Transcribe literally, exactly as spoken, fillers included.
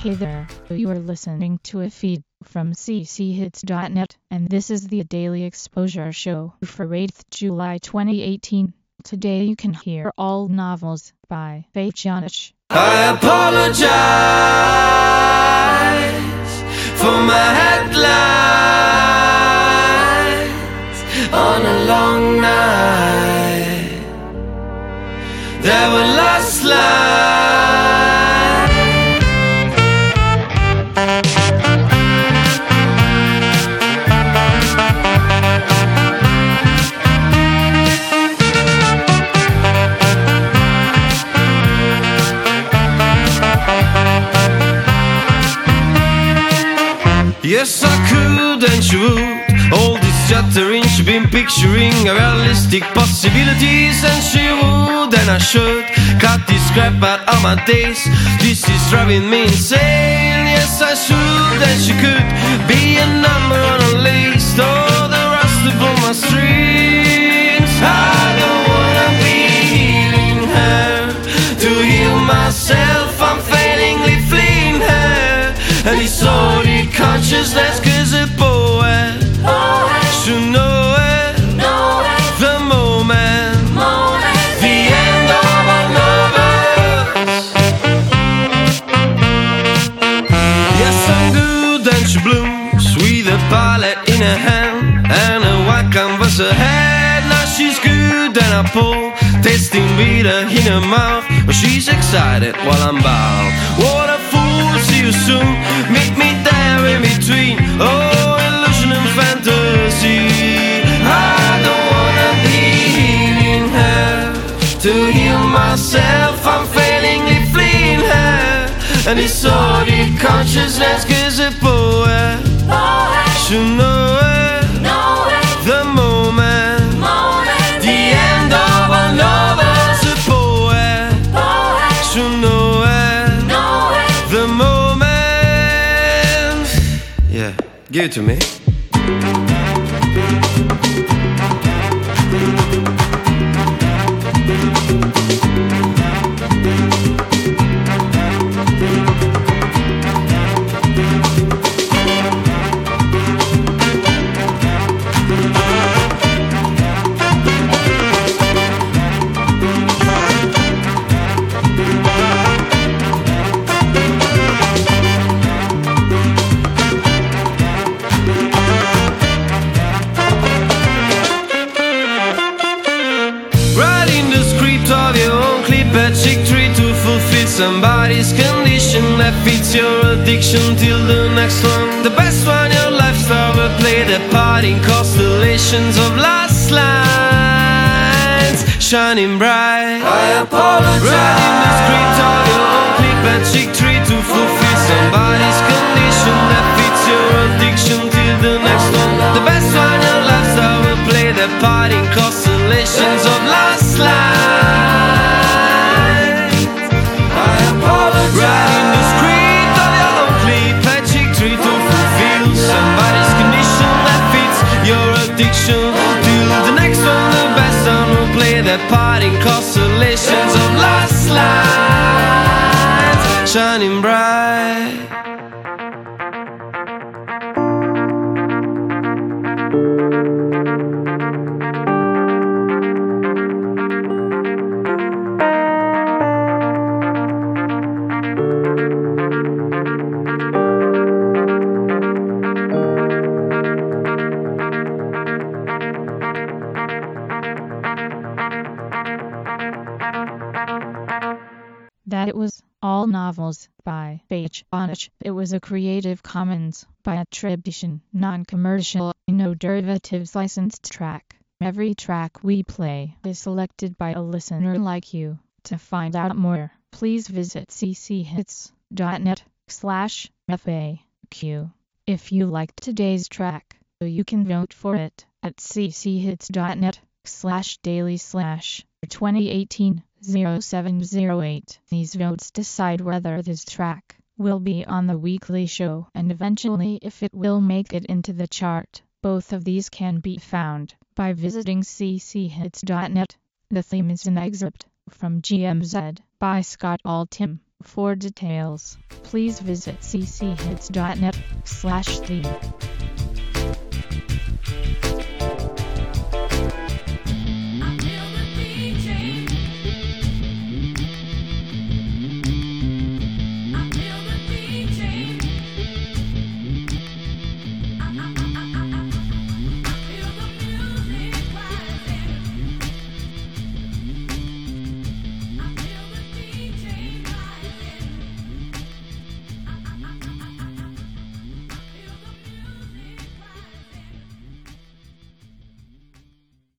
Hey there, you are listening to a feed from c c hits dot net, and this is the Daily Exposure Show for eighth of July twenty eighteen. Today you can hear all novels by Faye Janich. I apologize for my headlines on a long night. There were lost lines. Yes, I could and she would. All this chattering, she been picturing realistic possibilities, and she would and I should cut this crap out of my days. This is driving me insane. Yes, I should and she could be a number on a list, or the rust upon my strings. I don't wanna be healing her to heal myself. I'm failingly fleeing her, and it's sordid consciousness, cause a poet should know it, the moment, the end of our lovers. Yes, I'm good and she blooms with a palette in her hand and a white canvas ahead. Now she's good and I pull, tasting bitter in her mouth, but she's excited while I'm bound. What a fool, see you soon, meet me there in between. Oh, illusion and fantasy. I don't wanna be healing her to heal myself. I'm failingly fleeing her, and it's sordid consciousness, cause a poet should know it, the moment, the end of our lovers. A poet should know it, the moment. Yeah, give it to me. Chick tree to fulfill somebody's condition that fits your addiction till the next one. The best one your lifestyle will play the part in constellations of last lines, shining bright. I apologize. Writing the script of your own clip and chick tree to fulfill somebody's condition that fits your addiction till the next one. The best one your lifestyle will play the part in constellations of last lines. Writing the script of your own clip, a chick tree to fulfill somebody's condition that fits your addiction till the next one. The best one will play their part in constellations of last lines, shining bright. That it was all novels by Faye Janich. It was a Creative Commons by attribution, non-commercial, no derivatives licensed track. Every track we play is selected by a listener like you. To find out more, please visit c c hits dot net slash F A Q. If you liked today's track, you can vote for it at c c hits dot net slash daily slash twenty eighteen oh seven oh eight. These votes decide whether this track will be on the weekly show and eventually if it will make it into the chart. Both of these can be found by visiting c c hits dot net. The theme is an excerpt from G M Z by Scott Altham For details, please visit c c hits dot net slash theme.